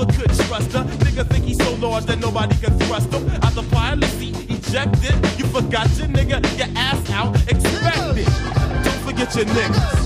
never could trust her. Nigga think he's so large that nobody can thrust him out the pilot seat, ejected. You forgot your nigga, your ass out, expected. Don't forget your niggas.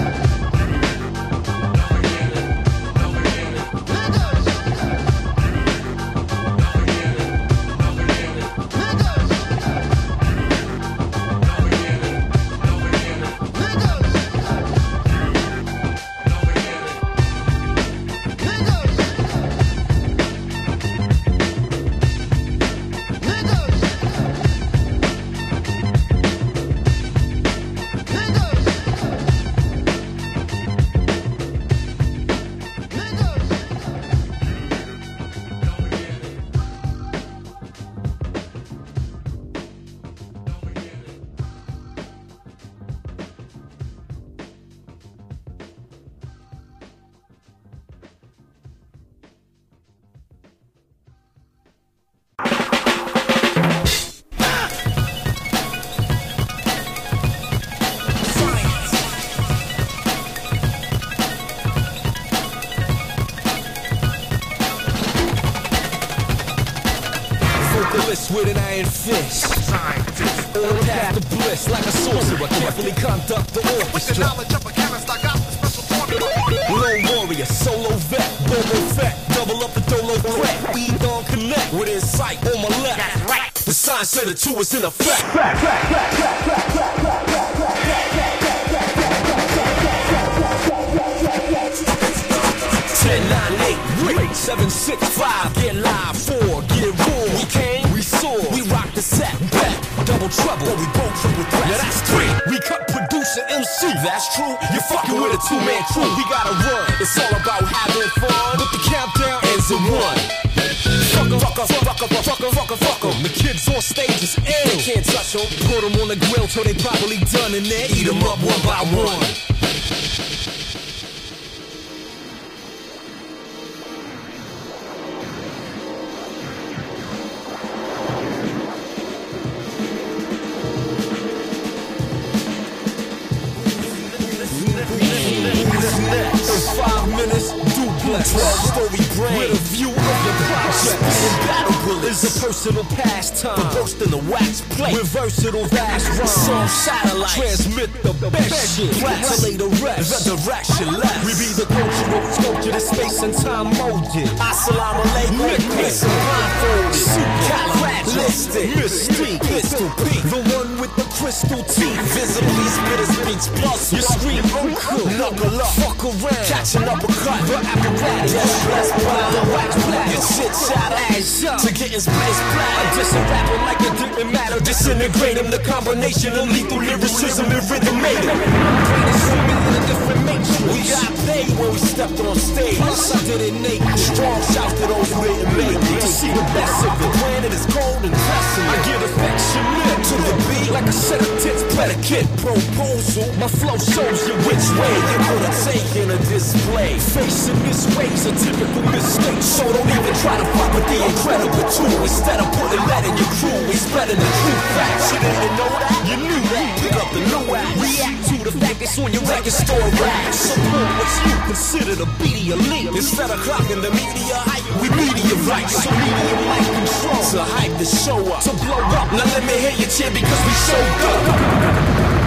With an iron fist, on the path to bliss, like a sorcerer, carefully conduct the orchestra. With the knowledge of a chemist, I got the special formula. Lone warrior, solo vet, bobo fett, double up the dolo threat. We gon' connect with insight on my left. That's right. The sign said it too is in effect. 10, 9, 8, 7, 6, 5, get live, 4, get raw. We came, we saw, we rock the set, back, double trouble, we broke triple threat. Now that's 3, we cut producer MC, that's true. You're fucking with a two-man crew, we gotta run. It's all about having fun, but the countdown ends in 1. Fuck 'em. The kids on stage is ill. They can't touch 'em. Put 'em on the grill till they properly done, and then eat 'em up one by one. In 5 minutes, duplex, 12-story brain with a view of the project. And battle bullets is a personal pastime. The burst in the wax plate with versatile vast rhymes. Some satellites transmit the best shit. Play the rest, the direction left. We be the cultural sculpture that space and time molded. Assalamu alaikum, peace and blindfolded. Supercalifragilistic, mystique, pistol peak. The one with the crystal teeth. Visibly spit his beats plus. You scream uncle, knuckle up, fuck around, catch an uppercut. The apparatus, blessed by the wax black. Your shit shot ass up to get his place black. I diss a rapper like it didn't matter. Disintegrate him, the combination of lethal lyricism and rhythm made him. We got paid when we stepped on stage. Plus I did it naked. Strong shout to those who didn't make it. To see the best of it. When it is cold and pressing, I get affectionate to the beat like a set of tits predicate. Proposal, my flow shows you which way you're gonna take in a display. Facing this way's a typical mistake. So don't even try to fuck with the incredible two. Instead of putting that in your crew, we spreading the true facts. You didn't know that? You knew that. Pick up the new act. React to the fact it's on your record store rack. Support what you consider to be the elite. Instead of clocking the media hype, we media right. So medium like control to hype the show up, to blow up. Now let me hear your cheer because we showed up.